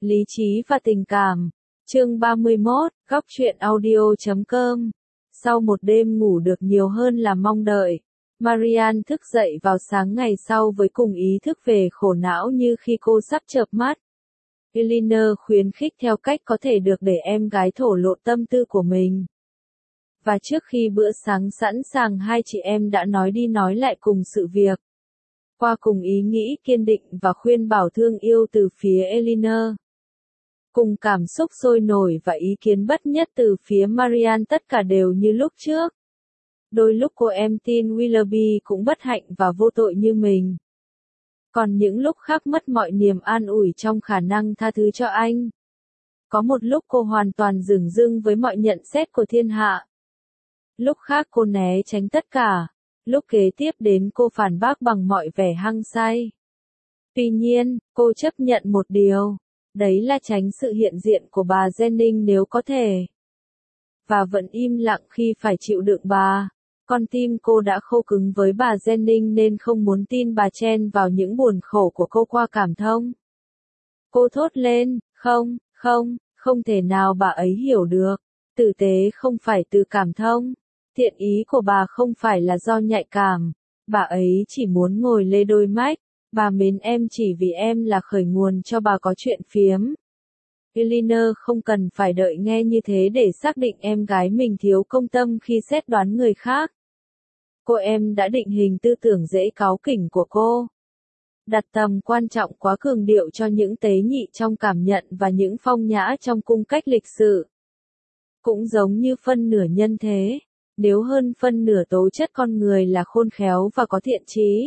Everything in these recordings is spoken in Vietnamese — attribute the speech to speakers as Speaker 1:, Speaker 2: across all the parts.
Speaker 1: Lý trí và tình cảm. Chương 31, góc truyện audio.com. Sau một đêm ngủ được nhiều hơn là mong đợi, Marianne thức dậy vào sáng ngày sau với cùng ý thức về khổ não như khi cô sắp chợp mắt. Eleanor khuyến khích theo cách có thể được để em gái thổ lộ tâm tư của mình. Và trước khi bữa sáng sẵn sàng, hai chị em đã nói đi nói lại cùng sự việc. Qua cùng ý nghĩ kiên định và khuyên bảo thương yêu từ phía Eleanor. Cùng cảm xúc sôi nổi và ý kiến bất nhất từ phía Marianne, tất cả đều như lúc trước. Đôi lúc cô em tin Willoughby cũng bất hạnh và vô tội như mình. Còn những lúc khác mất mọi niềm an ủi trong khả năng tha thứ cho anh. Có một lúc cô hoàn toàn dửng dưng với mọi nhận xét của thiên hạ. Lúc khác cô né tránh tất cả. Lúc kế tiếp đến cô phản bác bằng mọi vẻ hăng say. Tuy nhiên, cô chấp nhận một điều. Đấy là tránh sự hiện diện của bà Jennings nếu có thể. Và vẫn im lặng khi phải chịu đựng bà. Con tim cô đã khô cứng với bà Jennings nên không muốn tin bà chen vào những buồn khổ của cô qua cảm thông. Cô thốt lên, không thể nào bà ấy hiểu được. Tử tế không phải từ cảm thông. Thiện ý của bà không phải là do nhạy cảm. Bà ấy chỉ muốn ngồi lê đôi mách. Bà mến em chỉ vì em là khởi nguồn cho bà có chuyện phiếm. Eleanor không cần phải đợi nghe như thế để xác định em gái mình thiếu công tâm khi xét đoán người khác. Cô em đã định hình tư tưởng dễ cáu kỉnh của cô. Đặt tầm quan trọng quá cường điệu cho những tế nhị trong cảm nhận và những phong nhã trong cung cách lịch sự. Cũng giống như phân nửa nhân thế, nếu hơn phân nửa tố chất con người là khôn khéo và có thiện chí.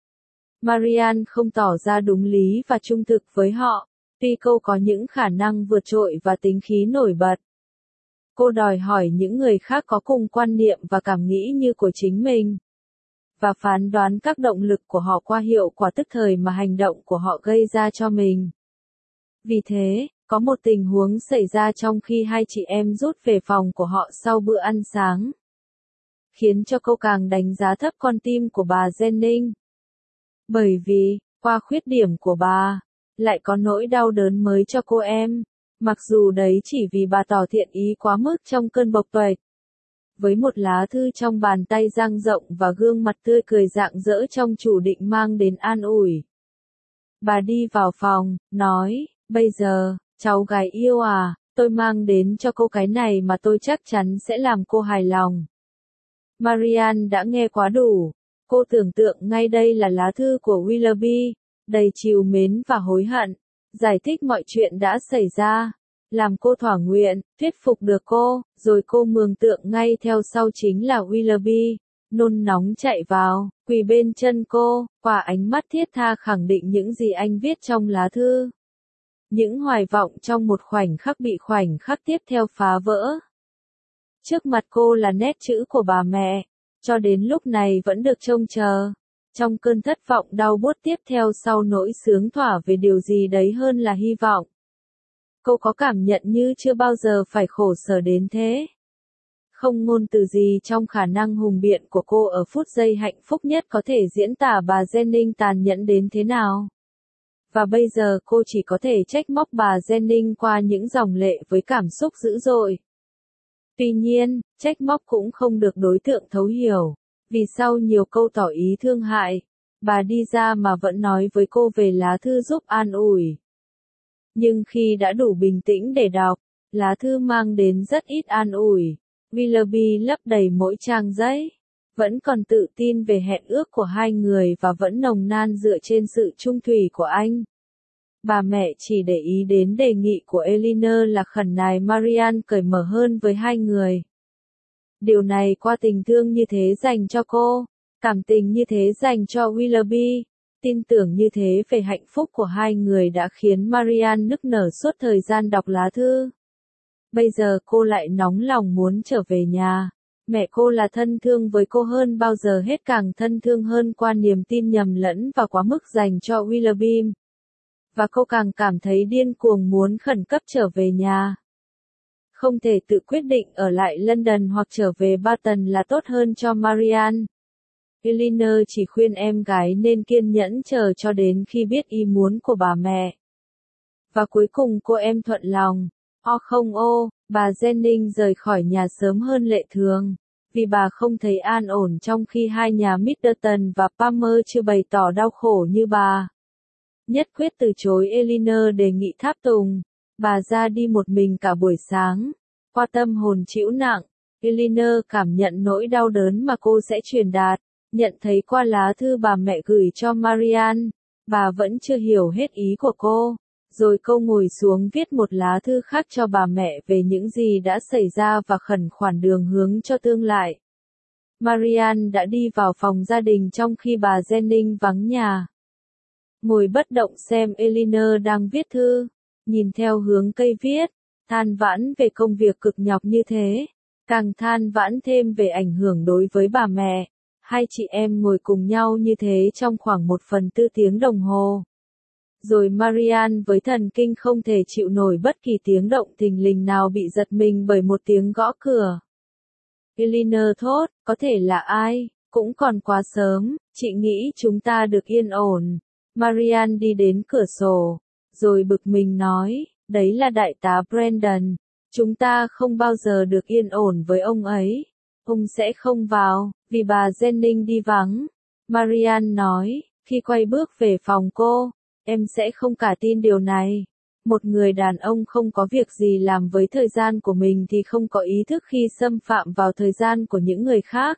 Speaker 1: Marianne không tỏ ra đúng lý và trung thực với họ, tuy cô có những khả năng vượt trội và tính khí nổi bật. Cô đòi hỏi những người khác có cùng quan niệm và cảm nghĩ như của chính mình. Và phán đoán các động lực của họ qua hiệu quả tức thời mà hành động của họ gây ra cho mình. Vì thế, có một tình huống xảy ra trong khi hai chị em rút về phòng của họ sau bữa ăn sáng. Khiến cho cô càng đánh giá thấp con tim của bà Jennings. Bởi vì, qua khuyết điểm của bà, lại có nỗi đau đớn mới cho cô em, mặc dù đấy chỉ vì bà tỏ thiện ý quá mức trong cơn bộc tuệch. Với một lá thư trong bàn tay dang rộng và gương mặt tươi cười rạng rỡ trong chủ định mang đến an ủi. Bà đi vào phòng, nói, bây giờ, cháu gái yêu à, tôi mang đến cho cô cái này mà tôi chắc chắn sẽ làm cô hài lòng. Marianne đã nghe quá đủ. Cô tưởng tượng ngay đây là lá thư của Willoughby, đầy trìu mến và hối hận, giải thích mọi chuyện đã xảy ra, làm cô thỏa nguyện, thuyết phục được cô, rồi cô mường tượng ngay theo sau chính là Willoughby, nôn nóng chạy vào, quỳ bên chân cô, qua ánh mắt thiết tha khẳng định những gì anh viết trong lá thư. Những hoài vọng trong một khoảnh khắc bị khoảnh khắc tiếp theo phá vỡ. Trước mặt cô là nét chữ của bà mẹ. Cho đến lúc này vẫn được trông chờ. Trong cơn thất vọng đau buốt tiếp theo sau nỗi sướng thỏa về điều gì đấy hơn là hy vọng. Cô có cảm nhận như chưa bao giờ phải khổ sở đến thế. Không ngôn từ gì trong khả năng hùng biện của cô ở phút giây hạnh phúc nhất có thể diễn tả bà Jennings tàn nhẫn đến thế nào. Và bây giờ cô chỉ có thể trách móc bà Jennings qua những dòng lệ với cảm xúc dữ dội. Tuy nhiên, trách móc cũng không được đối tượng thấu hiểu, vì sau nhiều câu tỏ ý thương hại, bà đi ra mà vẫn nói với cô về lá thư giúp an ủi. Nhưng khi đã đủ bình tĩnh để đọc, lá thư mang đến rất ít an ủi. Willoughby lấp đầy mỗi trang giấy, vẫn còn tự tin về hẹn ước của hai người và vẫn nồng nan dựa trên sự trung thủy của anh. Bà mẹ chỉ để ý đến đề nghị của Eleanor là khẩn nài Marianne cởi mở hơn với hai người. Điều này qua tình thương như thế dành cho cô, cảm tình như thế dành cho Willoughby, tin tưởng như thế về hạnh phúc của hai người đã khiến Marianne nức nở suốt thời gian đọc lá thư. Bây giờ cô lại nóng lòng muốn trở về nhà. Mẹ cô là thân thương với cô hơn bao giờ hết, càng thân thương hơn qua niềm tin nhầm lẫn và quá mức dành cho Willoughby. Và cô càng cảm thấy điên cuồng muốn khẩn cấp trở về nhà. Không thể tự quyết định ở lại London hoặc trở về Barton là tốt hơn cho Marianne. Eleanor chỉ khuyên em gái nên kiên nhẫn chờ cho đến khi biết ý muốn của bà mẹ. Và cuối cùng cô em thuận lòng. Không bà Jennings rời khỏi nhà sớm hơn lệ thường, vì bà không thấy an ổn trong khi hai nhà Middleton và Palmer chưa bày tỏ đau khổ như bà. Nhất quyết từ chối Eleanor đề nghị tháp tùng, bà ra đi một mình cả buổi sáng. Qua tâm hồn trĩu nặng, Eleanor cảm nhận nỗi đau đớn mà cô sẽ truyền đạt, nhận thấy qua lá thư bà mẹ gửi cho Marianne, bà vẫn chưa hiểu hết ý của cô. Rồi cô ngồi xuống viết một lá thư khác cho bà mẹ về những gì đã xảy ra và khẩn khoản đường hướng cho tương lai. Marianne đã đi vào phòng gia đình trong khi bà Jennings vắng nhà. Ngồi bất động xem Eleanor đang viết thư, nhìn theo hướng cây viết, than vãn về công việc cực nhọc như thế, càng than vãn thêm về ảnh hưởng đối với bà mẹ. Hai chị em ngồi cùng nhau như thế trong khoảng 1/4 tiếng đồng hồ. Rồi Marianne với thần kinh không thể chịu nổi bất kỳ tiếng động thình lình nào bị giật mình bởi một tiếng gõ cửa. Eleanor thốt, có thể là ai, cũng còn quá sớm, chị nghĩ chúng ta được yên ổn. Marianne đi đến cửa sổ, rồi bực mình nói, đấy là đại tá Brandon, chúng ta không bao giờ được yên ổn với ông ấy. Ông sẽ không vào, vì bà Jennings đi vắng. Marianne nói, khi quay bước về phòng cô, em sẽ không cả tin điều này. Một người đàn ông không có việc gì làm với thời gian của mình thì không có ý thức khi xâm phạm vào thời gian của những người khác.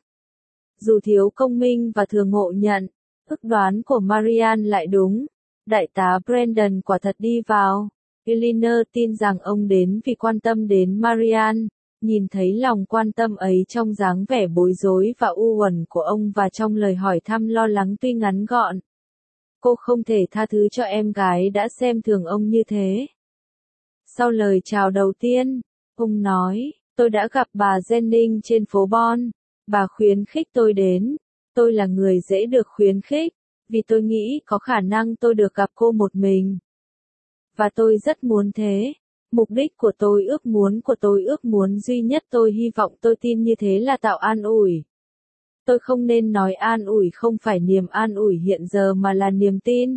Speaker 1: Dù thiếu công minh và thừa ngộ nhận, ước đoán của Marianne lại đúng. Đại tá Brandon quả thật đi vào. Eleanor tin rằng ông đến vì quan tâm đến Marianne, nhìn thấy lòng quan tâm ấy trong dáng vẻ bối rối và u uẩn của ông và trong lời hỏi thăm lo lắng tuy ngắn gọn. Cô không thể tha thứ cho em gái đã xem thường ông như thế. Sau lời chào đầu tiên, ông nói, tôi đã gặp bà Jennings trên phố Bon. Bà khuyến khích tôi đến. Tôi là người dễ được khuyến khích, vì tôi nghĩ có khả năng tôi được gặp cô một mình. Và tôi rất muốn thế. Mục đích của tôi, ước muốn duy nhất tôi hy vọng tôi tin như thế là tạo an ủi. Tôi không nên nói an ủi không phải niềm an ủi hiện giờ mà là niềm tin.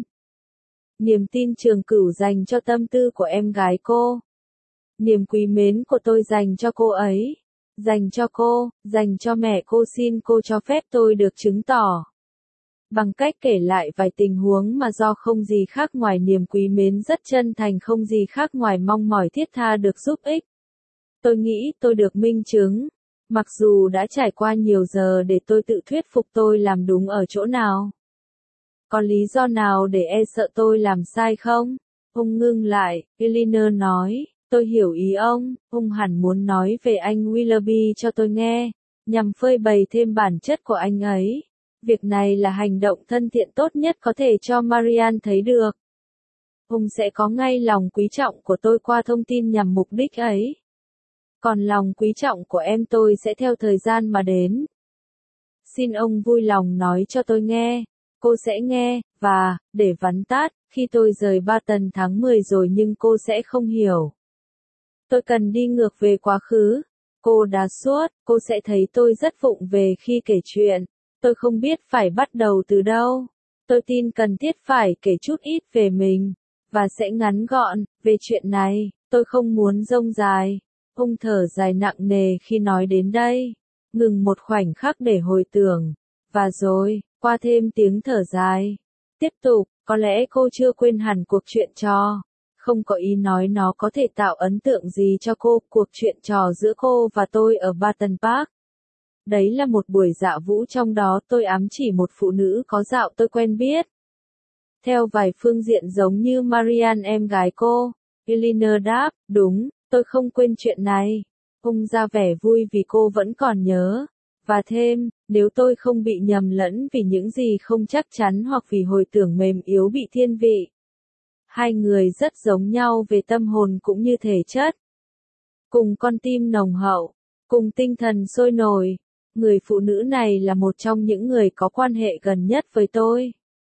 Speaker 1: Niềm tin trường cửu dành cho tâm tư của em gái cô. Niềm quý mến của tôi dành cho cô ấy. Dành cho cô, dành cho mẹ cô, xin cô cho phép tôi được chứng tỏ. Bằng cách kể lại vài tình huống mà do không gì khác ngoài niềm quý mến rất chân thành, không gì khác ngoài mong mỏi thiết tha được giúp ích. Tôi nghĩ tôi được minh chứng. Mặc dù đã trải qua nhiều giờ để tôi tự thuyết phục tôi làm đúng ở chỗ nào. Có lý do nào để e sợ tôi làm sai không? Ông ngưng lại, Eleanor nói, tôi hiểu ý ông hẳn muốn nói về anh Willoughby cho tôi nghe, nhằm phơi bày thêm bản chất của anh ấy. Việc này là hành động thân thiện tốt nhất có thể cho Marianne thấy được. Ông sẽ có ngay lòng quý trọng của tôi qua thông tin nhằm mục đích ấy. Còn lòng quý trọng của em tôi sẽ theo thời gian mà đến. Xin ông vui lòng nói cho tôi nghe. Cô sẽ nghe, và, để vắn tắt, khi tôi rời Barton tháng 10 rồi nhưng cô sẽ không hiểu. Tôi cần đi ngược về quá khứ. Cô đã suốt, cô sẽ thấy tôi rất vụng về khi kể chuyện. Tôi không biết phải bắt đầu từ đâu. Tôi tin cần thiết phải kể chút ít về mình, và sẽ ngắn gọn, về chuyện này, tôi không muốn rông dài. Ông thở dài nặng nề khi nói đến đây, ngừng một khoảnh khắc để hồi tưởng, và rồi, qua thêm tiếng thở dài. Tiếp tục, có lẽ cô chưa quên hẳn cuộc chuyện trò. Không có ý nói nó có thể tạo ấn tượng gì cho cô, cuộc chuyện trò giữa cô và tôi ở Barton Park. Đấy là một buổi dạ vũ trong đó tôi ám chỉ một phụ nữ có dạo tôi quen biết. Theo vài phương diện giống như Marianne em gái cô, Eleanor đáp, đúng, tôi không quên chuyện này. Ông ra vẻ vui vì cô vẫn còn nhớ. Và thêm, nếu tôi không bị nhầm lẫn vì những gì không chắc chắn hoặc vì hồi tưởng mềm yếu bị thiên vị. Hai người rất giống nhau về tâm hồn cũng như thể chất. Cùng con tim nồng hậu, cùng tinh thần sôi nổi. Người phụ nữ này là một trong những người có quan hệ gần nhất với tôi.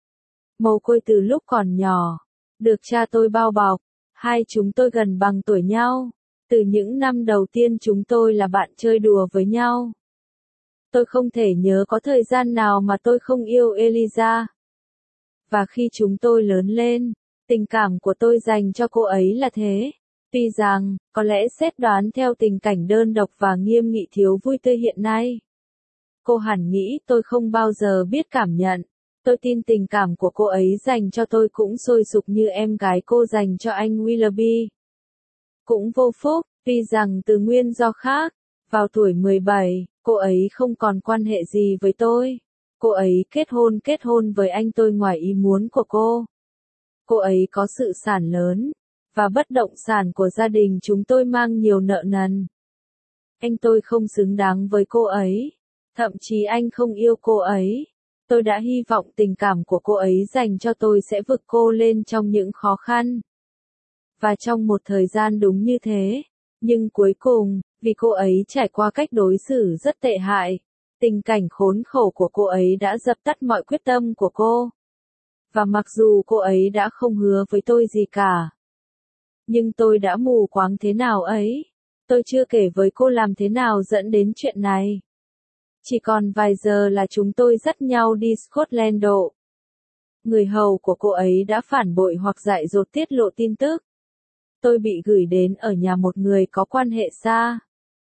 Speaker 1: Mồ côi từ lúc còn nhỏ, được cha tôi bao bọc, hai chúng tôi gần bằng tuổi nhau. Từ những năm đầu tiên chúng tôi là bạn chơi đùa với nhau. Tôi không thể nhớ có thời gian nào mà tôi không yêu Eliza. Và khi chúng tôi lớn lên, Tình cảm của tôi dành cho cô ấy là thế. Tuy rằng, có lẽ xét đoán theo tình cảnh đơn độc và nghiêm nghị thiếu vui tươi hiện nay, cô hẳn nghĩ tôi không bao giờ biết cảm nhận. Tôi tin tình cảm của cô ấy dành cho tôi cũng sôi sục như em gái cô dành cho anh Willoughby. Cũng vô phúc, tuy rằng từ nguyên do khác, vào tuổi 17, cô ấy không còn quan hệ gì với tôi. Cô ấy kết hôn với anh tôi ngoài ý muốn của cô. Cô ấy có sự sản lớn, và bất động sản của gia đình chúng tôi mang nhiều nợ nần. Anh tôi không xứng đáng với cô ấy, thậm chí anh không yêu cô ấy. Tôi đã hy vọng tình cảm của cô ấy dành cho tôi sẽ vực cô lên trong những khó khăn. Và trong một thời gian đúng như thế, nhưng cuối cùng, vì cô ấy trải qua cách đối xử rất tệ hại, tình cảnh khốn khổ của cô ấy đã dập tắt mọi quyết tâm của cô. Và mặc dù cô ấy đã không hứa với tôi gì cả, nhưng tôi đã mù quáng thế nào ấy. Tôi chưa kể với cô làm thế nào dẫn đến chuyện này. Chỉ còn vài giờ là chúng tôi dắt nhau đi Scotland độ. Người hầu của cô ấy đã phản bội hoặc dại dột tiết lộ tin tức. Tôi bị gửi đến ở nhà một người có quan hệ xa.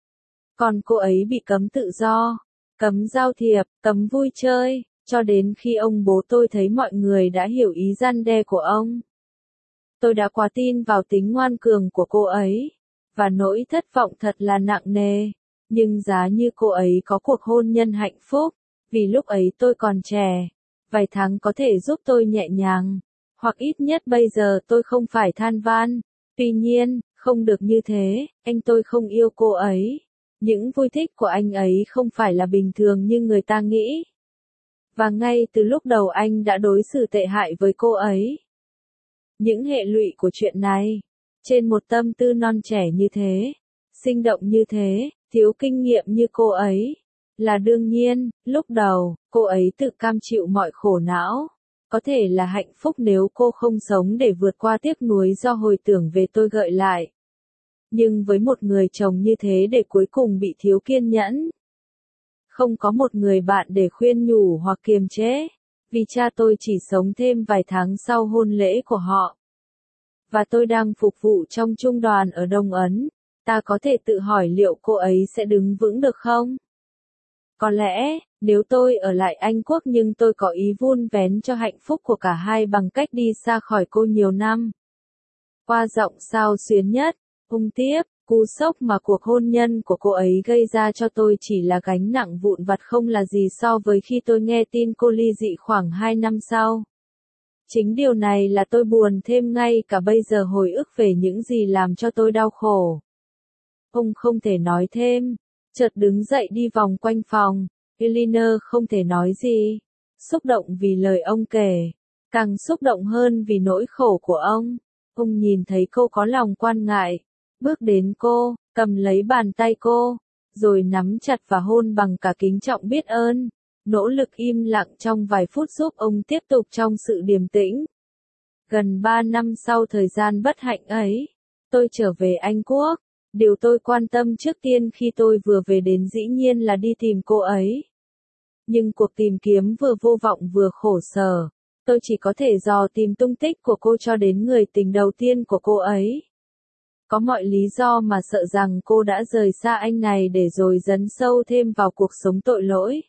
Speaker 1: Còn cô ấy bị cấm tự do, cấm giao thiệp, cấm vui chơi, cho đến khi ông bố tôi thấy mọi người đã hiểu ý răn đe của ông. Tôi đã quá tin vào tính ngoan cường của cô ấy, và nỗi thất vọng thật là nặng nề. Nhưng giá như cô ấy có cuộc hôn nhân hạnh phúc, vì lúc ấy tôi còn trẻ, vài tháng có thể giúp tôi nhẹ nhàng, hoặc ít nhất bây giờ tôi không phải than van. Tuy nhiên, không được như thế, anh tôi không yêu cô ấy. Những vui thích của anh ấy không phải là bình thường như người ta nghĩ. Và ngay từ lúc đầu anh đã đối xử tệ hại với cô ấy. Những hệ lụy của chuyện này, trên một tâm tư non trẻ như thế, sinh động như thế, thiếu kinh nghiệm như cô ấy, là đương nhiên. Lúc đầu, cô ấy tự cam chịu mọi khổ não. Có thể là hạnh phúc nếu cô không sống để vượt qua tiếc nuối do hồi tưởng về tôi gợi lại. Nhưng với một người chồng như thế để cuối cùng bị thiếu kiên nhẫn. Không có một người bạn để khuyên nhủ hoặc kiềm chế. Vì cha tôi chỉ sống thêm vài tháng sau hôn lễ của họ. Và tôi đang phục vụ trong trung đoàn ở Đông Ấn. Ta có thể tự hỏi liệu cô ấy sẽ đứng vững được không? Có lẽ, nếu tôi ở lại Anh Quốc nhưng tôi có ý vun vén cho hạnh phúc của cả hai bằng cách đi xa khỏi cô nhiều năm. Qua giọng sao xuyến nhất, tiếp, cú sốc mà cuộc hôn nhân của cô ấy gây ra cho tôi chỉ là gánh nặng vụn vặt không là gì so với khi tôi nghe tin cô ly dị khoảng 2 năm sau. Chính điều này là tôi buồn thêm ngay cả bây giờ hồi ức về những gì làm cho tôi đau khổ. Ông không thể nói thêm, chợt đứng dậy đi vòng quanh phòng. Eleanor không thể nói gì. Xúc động vì lời ông kể, càng xúc động hơn vì nỗi khổ của ông. Ông nhìn thấy cô có lòng quan ngại, bước đến cô, cầm lấy bàn tay cô, rồi nắm chặt và hôn bằng cả kính trọng biết ơn. Nỗ lực im lặng trong vài phút giúp ông tiếp tục trong sự điềm tĩnh. Gần 3 năm sau thời gian bất hạnh ấy, tôi trở về Anh Quốc. Điều tôi quan tâm trước tiên khi tôi vừa về đến dĩ nhiên là đi tìm cô ấy. Nhưng cuộc tìm kiếm vừa vô vọng vừa khổ sở. Tôi chỉ có thể dò tìm tung tích của cô cho đến người tình đầu tiên của cô ấy. Có mọi lý do mà sợ rằng cô đã rời xa anh này để rồi dấn sâu thêm vào cuộc sống tội lỗi.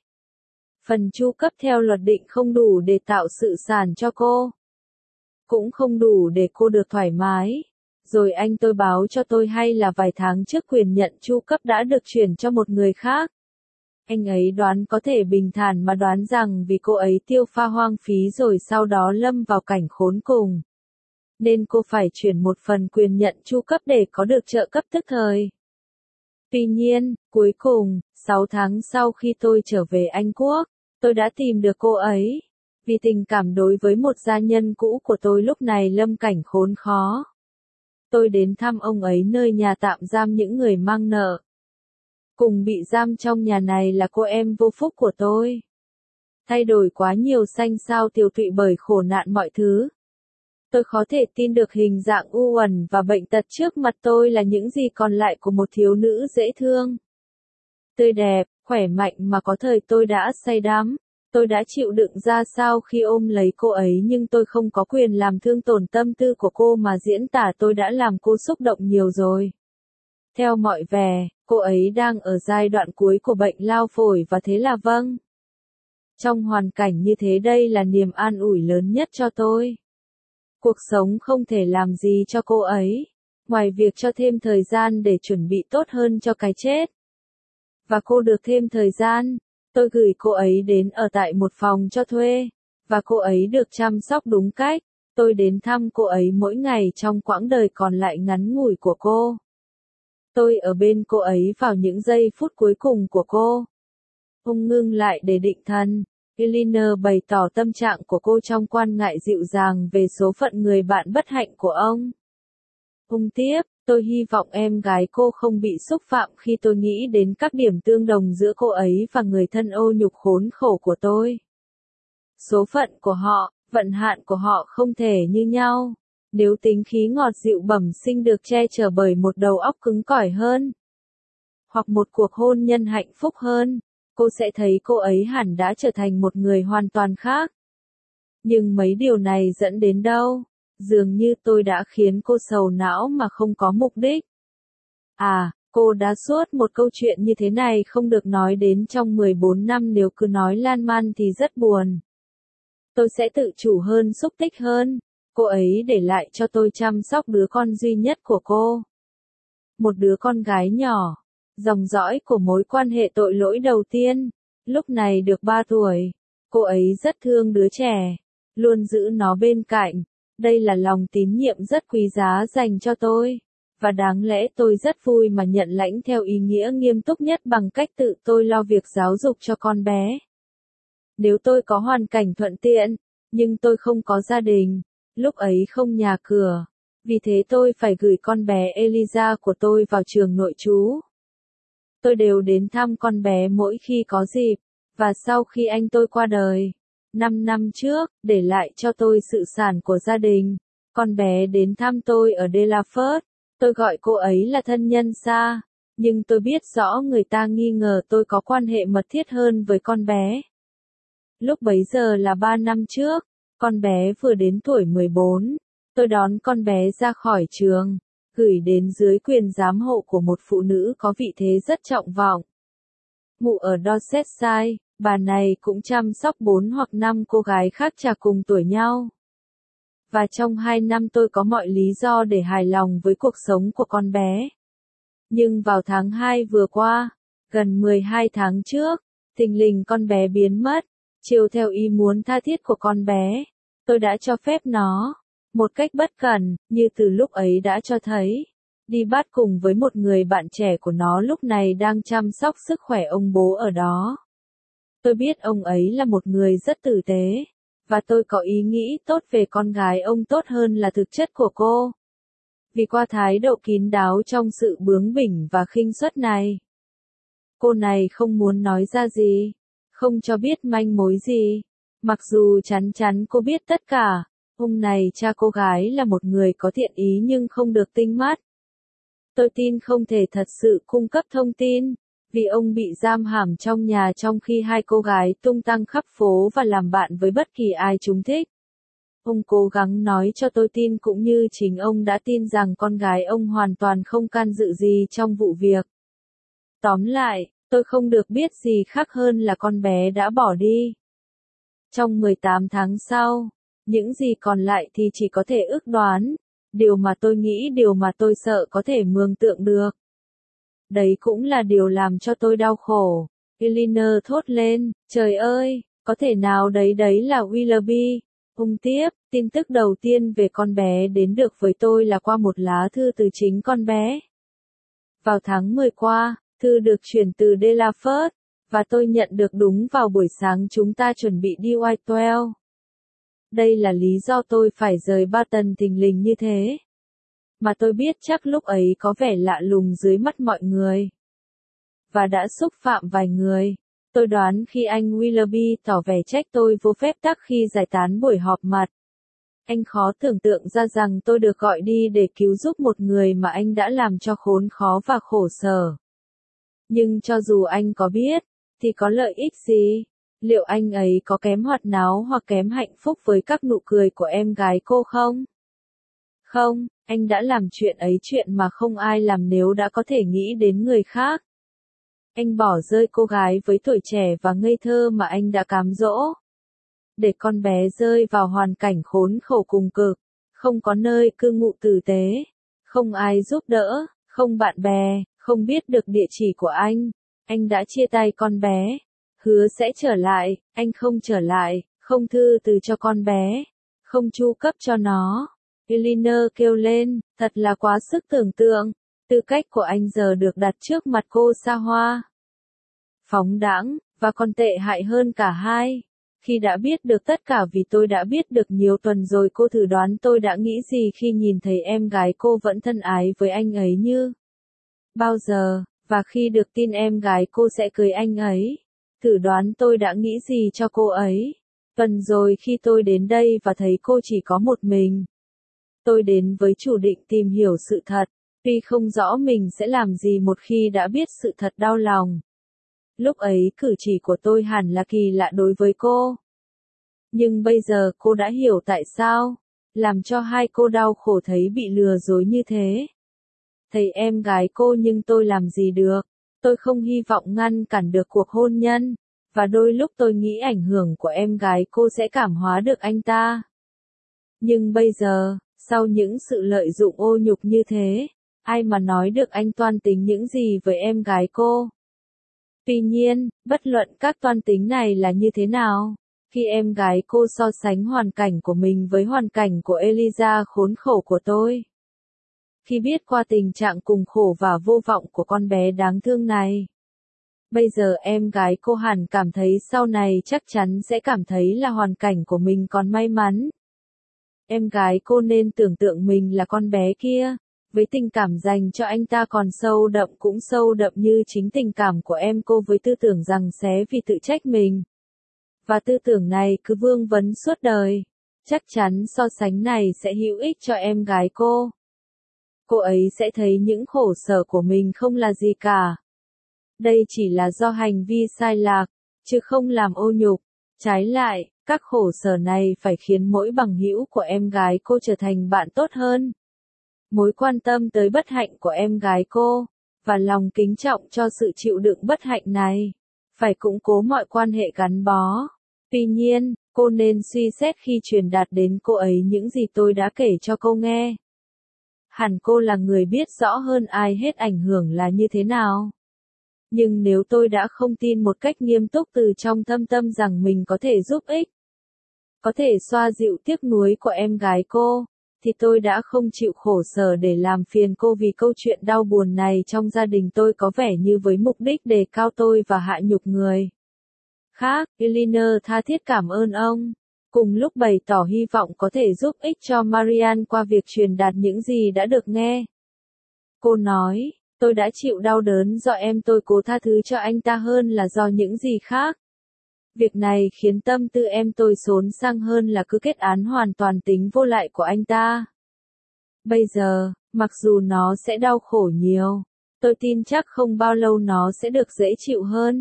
Speaker 1: Phần chu cấp theo luật định không đủ để tạo sự sản cho cô. Cũng không đủ để cô được thoải mái. Rồi anh tôi báo cho tôi hay là vài tháng trước quyền nhận chu cấp đã được chuyển cho một người khác. Anh ấy đoán có thể bình thản mà đoán rằng vì cô ấy tiêu pha hoang phí rồi sau đó lâm vào cảnh khốn cùng. Nên cô phải chuyển một phần quyền nhận chu cấp để có được trợ cấp tức thời. Tuy nhiên, cuối cùng, 6 tháng sau khi tôi trở về Anh Quốc, tôi đã tìm được cô ấy. Vì tình cảm đối với một gia nhân cũ của tôi lúc này lâm cảnh khốn khó. Tôi đến thăm ông ấy nơi nhà tạm giam những người mang nợ. Cùng bị giam trong nhà này là cô em vô phúc của tôi. Thay đổi quá nhiều xanh xao tiêu tụy bởi khổ nạn mọi thứ. Tôi khó thể tin được hình dạng u uẩn và bệnh tật trước mặt tôi là những gì còn lại của một thiếu nữ dễ thương. Tươi đẹp, khỏe mạnh mà có thời tôi đã say đắm. Tôi đã chịu đựng ra sao khi ôm lấy cô ấy, nhưng tôi không có quyền làm thương tổn tâm tư của cô mà diễn tả tôi đã làm cô xúc động nhiều rồi. Theo mọi vẻ, cô ấy đang ở giai đoạn cuối của bệnh lao phổi và thế là vâng. Trong hoàn cảnh như thế đây là niềm an ủi lớn nhất cho tôi. Cuộc sống không thể làm gì cho cô ấy, ngoài việc cho thêm thời gian để chuẩn bị tốt hơn cho cái chết. Và cô được thêm thời gian. Tôi gửi cô ấy đến ở tại một phòng cho thuê, và cô ấy được chăm sóc đúng cách. Tôi đến thăm cô ấy mỗi ngày trong quãng đời còn lại ngắn ngủi của cô. Tôi ở bên cô ấy vào những giây phút cuối cùng của cô. Ông ngưng lại để định thần. Eleanor bày tỏ tâm trạng của cô trong quan ngại dịu dàng về số phận người bạn bất hạnh của ông. Ông tiếp, tôi hy vọng em gái cô không bị xúc phạm khi tôi nghĩ đến các điểm tương đồng giữa cô ấy và người thân ô nhục khốn khổ của tôi. Số phận của họ, vận hạn của họ không thể như nhau. Nếu tính khí ngọt dịu bẩm sinh được che chở bởi một đầu óc cứng cỏi hơn, hoặc một cuộc hôn nhân hạnh phúc hơn, cô sẽ thấy cô ấy hẳn đã trở thành một người hoàn toàn khác. Nhưng mấy điều này dẫn đến đâu? Dường như tôi đã khiến cô sầu não mà không có mục đích. À, cô đã suốt một câu chuyện như thế này không được nói đến trong 14 năm, nếu cứ nói lan man thì rất buồn. Tôi sẽ tự chủ hơn, xúc tích hơn. Cô ấy để lại cho tôi chăm sóc đứa con duy nhất của cô. Một đứa con gái nhỏ, dòng dõi của mối quan hệ tội lỗi đầu tiên, lúc này được 3 tuổi. Cô ấy rất thương đứa trẻ, luôn giữ nó bên cạnh. Đây là lòng tín nhiệm rất quý giá dành cho tôi, và đáng lẽ tôi rất vui mà nhận lãnh theo ý nghĩa nghiêm túc nhất bằng cách tự tôi lo việc giáo dục cho con bé. Nếu tôi có hoàn cảnh thuận tiện, nhưng tôi không có gia đình, lúc ấy không nhà cửa, vì thế tôi phải gửi con bé Eliza của tôi vào trường nội trú. Tôi đều đến thăm con bé mỗi khi có dịp, và sau khi anh tôi qua đời, 5 năm trước, để lại cho tôi sự sản của gia đình, con bé đến thăm tôi ở Delaford. Tôi gọi cô ấy là thân nhân xa, nhưng tôi biết rõ người ta nghi ngờ tôi có quan hệ mật thiết hơn với con bé. Lúc bấy giờ là 3 năm trước, con bé vừa đến tuổi 14, tôi đón con bé ra khỏi trường, gửi đến dưới quyền giám hộ của một phụ nữ có vị thế rất trọng vọng. Ngụ ở Dorsetshire, bà này cũng chăm sóc 4 hoặc 5 cô gái khác trạc cùng tuổi nhau. Và trong 2 năm tôi có mọi lý do để hài lòng với cuộc sống của con bé. Nhưng vào tháng 2 vừa qua, gần 12 tháng trước, thình lình con bé biến mất. Chiều theo ý muốn tha thiết của con bé, tôi đã cho phép nó, một cách bất cẩn, như từ lúc ấy đã cho thấy, đi bắt cùng với một người bạn trẻ của nó lúc này đang chăm sóc sức khỏe ông bố ở đó. Tôi biết ông ấy là một người rất tử tế, và tôi có ý nghĩ tốt về con gái ông tốt hơn là thực chất của cô. Vì qua thái độ kín đáo trong sự bướng bỉnh và khinh suất này, cô này không muốn nói ra gì, không cho biết manh mối gì. Mặc dù chắn chắn cô biết tất cả, ông này cha cô gái là một người có thiện ý nhưng không được tinh mắt. Tôi tin không thể thật sự cung cấp thông tin, vì ông bị giam hãm trong nhà trong khi hai cô gái tung tăng khắp phố và làm bạn với bất kỳ ai chúng thích. Ông cố gắng nói cho tôi tin, cũng như chính ông đã tin, rằng con gái ông hoàn toàn không can dự gì trong vụ việc. Tóm lại, tôi không được biết gì khác hơn là con bé đã bỏ đi. Trong 18 tháng sau, những gì còn lại thì chỉ có thể ước đoán, điều mà tôi nghĩ, điều mà tôi sợ có thể mường tượng được. Đấy cũng là điều làm cho tôi đau khổ. Eleanor thốt lên, trời ơi, có thể nào đấy là Willoughby. Ông tiếp, tin tức đầu tiên về con bé đến được với tôi là qua một lá thư từ chính con bé. Vào tháng 10 qua, thư được chuyển từ Delaford, và tôi nhận được đúng vào buổi sáng chúng ta chuẩn bị đi Whitewell. Đây là lý do tôi phải rời Barton thình lình như thế. Mà tôi biết chắc lúc ấy có vẻ lạ lùng dưới mắt mọi người. Và đã xúc phạm vài người. Tôi đoán khi anh Willoughby tỏ vẻ trách tôi vô phép tắc khi giải tán buổi họp mặt. Anh khó tưởng tượng ra rằng tôi được gọi đi để cứu giúp một người mà anh đã làm cho khốn khó và khổ sở. Nhưng cho dù anh có biết, thì có lợi ích gì? Liệu anh ấy có kém hoạt náo hoặc kém hạnh phúc với các nụ cười của em gái cô không? Không, anh đã làm chuyện ấy, chuyện mà không ai làm nếu đã có thể nghĩ đến người khác. Anh bỏ rơi cô gái với tuổi trẻ và ngây thơ mà anh đã cám dỗ. Để con bé rơi vào hoàn cảnh khốn khổ cùng cực, không có nơi cư ngụ tử tế, không ai giúp đỡ, không bạn bè, không biết được địa chỉ của anh đã chia tay con bé. Hứa sẽ trở lại, anh không trở lại, không thư từ cho con bé, không chu cấp cho nó. Eleanor kêu lên, thật là quá sức tưởng tượng, tư cách của anh giờ được đặt trước mặt cô xa hoa, phóng đãng, và còn tệ hại hơn cả hai. Khi đã biết được tất cả, vì tôi đã biết được nhiều tuần rồi, cô thử đoán tôi đã nghĩ gì khi nhìn thấy em gái cô vẫn thân ái với anh ấy như bao giờ, và khi được tin em gái cô sẽ cưới anh ấy. Thử đoán tôi đã nghĩ gì cho cô ấy. Tuần rồi khi tôi đến đây và thấy cô chỉ có một mình. Tôi đến với chủ định tìm hiểu sự thật, tuy không rõ mình sẽ làm gì một khi đã biết sự thật đau lòng. Lúc ấy cử chỉ của tôi hẳn là kỳ lạ đối với cô. Nhưng bây giờ cô đã hiểu tại sao, làm cho hai cô đau khổ thấy bị lừa dối như thế. Thấy em gái cô nhưng tôi làm gì được. Tôi không hy vọng ngăn cản được cuộc hôn nhân, và đôi lúc tôi nghĩ ảnh hưởng của em gái cô sẽ cảm hóa được anh ta. Nhưng bây giờ, sau những sự lợi dụng ô nhục như thế, ai mà nói được anh toan tính những gì với em gái cô. Tuy nhiên, bất luận các toan tính này là như thế nào, khi em gái cô so sánh hoàn cảnh của mình với hoàn cảnh của Eliza khốn khổ của tôi. Khi biết qua tình trạng cùng khổ và vô vọng của con bé đáng thương này. Bây giờ em gái cô hẳn cảm thấy sau này chắc chắn sẽ cảm thấy là hoàn cảnh của mình còn may mắn. Em gái cô nên tưởng tượng mình là con bé kia, với tình cảm dành cho anh ta còn sâu đậm, cũng sâu đậm như chính tình cảm của em cô, với tư tưởng rằng xé vì tự trách mình. Và tư tưởng này cứ vương vấn suốt đời. Chắc chắn so sánh này sẽ hữu ích cho em gái cô. Cô ấy sẽ thấy những khổ sở của mình không là gì cả. Đây chỉ là do hành vi sai lạc, chứ không làm ô nhục. Trái lại, các khổ sở này phải khiến mỗi bằng hữu của em gái cô trở thành bạn tốt hơn. Mối quan tâm tới bất hạnh của em gái cô, và lòng kính trọng cho sự chịu đựng bất hạnh này, phải củng cố mọi quan hệ gắn bó. Tuy nhiên, cô nên suy xét khi truyền đạt đến cô ấy những gì tôi đã kể cho cô nghe. Hẳn cô là người biết rõ hơn ai hết ảnh hưởng là như thế nào. Nhưng nếu tôi đã không tin một cách nghiêm túc từ trong thâm tâm rằng mình có thể giúp ích, có thể xoa dịu tiếc nuối của em gái cô, thì tôi đã không chịu khổ sở để làm phiền cô, vì câu chuyện đau buồn này trong gia đình tôi có vẻ như với mục đích đề cao tôi và hạ nhục người khác. Eleanor tha thiết cảm ơn ông, cùng lúc bày tỏ hy vọng có thể giúp ích cho Marian qua việc truyền đạt những gì đã được nghe. Cô nói, tôi đã chịu đau đớn do em tôi cố tha thứ cho anh ta hơn là do những gì khác. Việc này khiến tâm tư em tôi xốn sang hơn là cứ kết án hoàn toàn tính vô lại của anh ta. Bây giờ, mặc dù nó sẽ đau khổ nhiều, tôi tin chắc không bao lâu nó sẽ được dễ chịu hơn.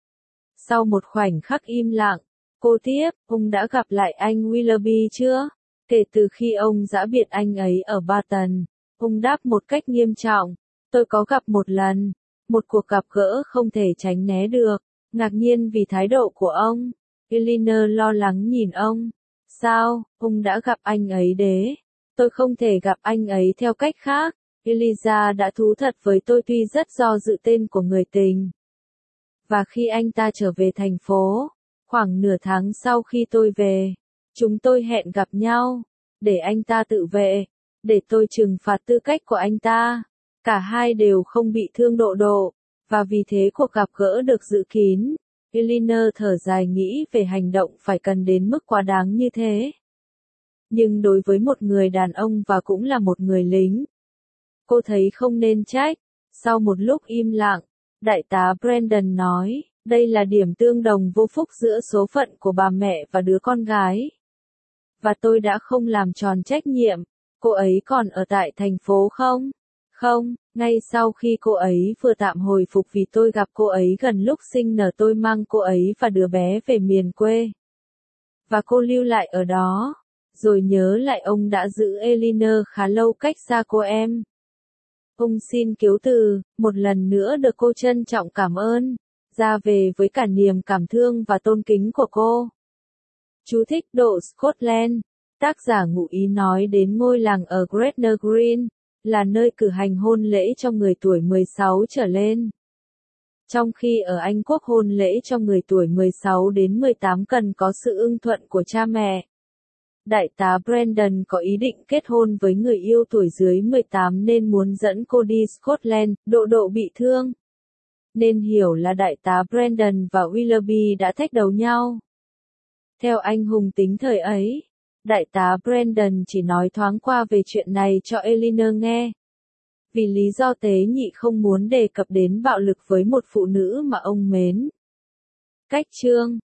Speaker 1: Sau một khoảnh khắc im lặng, cô tiếp, ông đã gặp lại anh Willoughby chưa? Kể từ khi ông giã biệt anh ấy ở Barton, ông đáp một cách nghiêm trọng, tôi có gặp một lần, một cuộc gặp gỡ không thể tránh né được. Ngạc nhiên vì thái độ của ông, Eleanor lo lắng nhìn ông. Sao, ông đã gặp anh ấy đấy? Tôi không thể gặp anh ấy theo cách khác. Eliza đã thú thật với tôi, tuy rất do dự tên của người tình. Và khi anh ta trở về thành phố, khoảng nửa tháng sau khi tôi về, chúng tôi hẹn gặp nhau, để anh ta tự vệ, để tôi trừng phạt tư cách của anh ta. Cả hai đều không bị thương độ. Và vì thế cuộc gặp gỡ được giữ kín. Eleanor thở dài nghĩ về hành động phải cần đến mức quá đáng như thế. Nhưng đối với một người đàn ông và cũng là một người lính, cô thấy không nên trách. Sau một lúc im lặng, đại tá Brandon nói, đây là điểm tương đồng vô phúc giữa số phận của bà mẹ và đứa con gái. Và tôi đã không làm tròn trách nhiệm. Cô ấy còn ở tại thành phố không? Không, ngay sau khi cô ấy vừa tạm hồi phục vì tôi gặp cô ấy gần lúc sinh nở tôi mang cô ấy và đứa bé về miền quê. Và cô lưu lại ở đó. Rồi nhớ lại ông đã giữ Eleanor khá lâu cách xa cô em. Ông xin kiếu từ, một lần nữa được cô trân trọng cảm ơn. Ra về với cả niềm cảm thương và tôn kính của cô. Chú thích độ Scotland. Tác giả ngụ ý nói đến ngôi làng ở Gretna Green, là nơi cử hành hôn lễ cho người tuổi 16 trở lên. Trong khi ở Anh Quốc hôn lễ cho người tuổi 16 đến 18 cần có sự ưng thuận của cha mẹ. Đại tá Brandon có ý định kết hôn với người yêu tuổi dưới 18 nên muốn dẫn cô đi Scotland, độ bị thương. Nên hiểu là đại tá Brandon và Willoughby đã thách đấu nhau. Theo anh hùng tính thời ấy, đại tá Brandon chỉ nói thoáng qua về chuyện này cho Eleanor nghe. Vì lý do tế nhị không muốn đề cập đến bạo lực với một phụ nữ mà ông mến. Cách chương